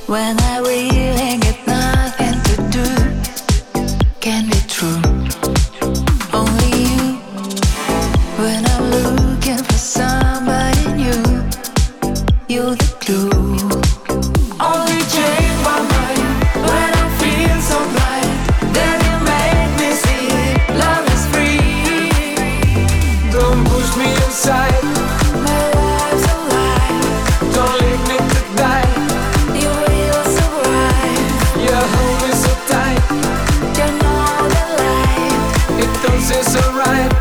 When I really get nothing to do, can be true. Only you. When I'm looking for somebody new, you're the clue. Only change my mind when I feel so blind. Then you make me see love is free. Don't push me aside. My life's a lie. Don't leave me to die. You will survive. Your home is so tight. You know the light. It don't seem so right.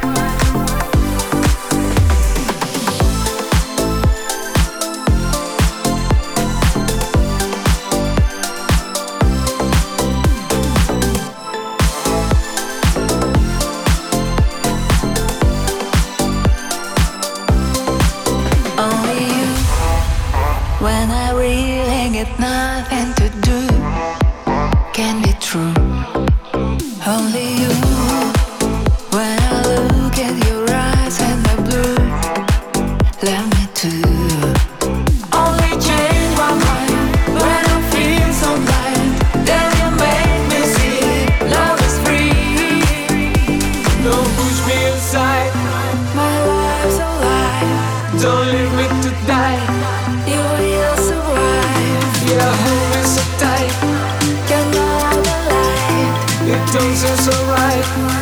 Only you. When I really get nothing to do, can be true. Only you. When I look at your eyes and the blue, love me too. Only change my mind when I feel so blind. Then you make me see love is free. Don't push me aside. My life's a lie. Don't leave me to die. You will survive. Your home is so tight. You know the light. It don't seem so right.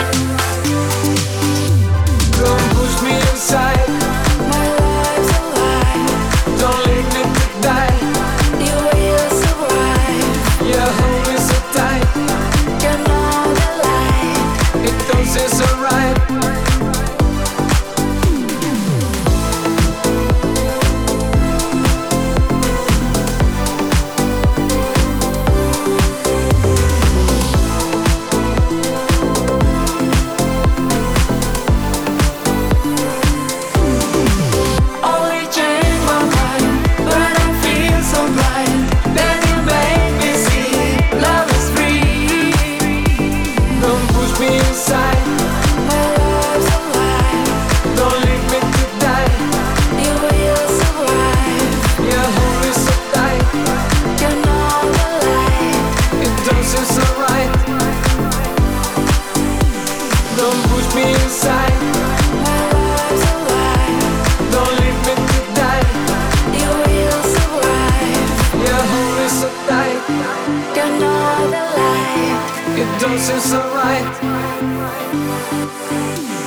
Don't push me aside. My life's a lie. Don't leave me to die. You will survive. Your home is so tight. You know the light. It don't seem so right. Only change my mind when I feel so blind. Then you make me see love is free. Don't push me aside. My life's a lie. Don't leave me to die. You will survive. Your home is so tight. You know the light. It don't seem so right. Don't push me aside. My life's a lie. Don't leave me to die. You will survive. Your home is so tight. You know the light. It don't seem so right.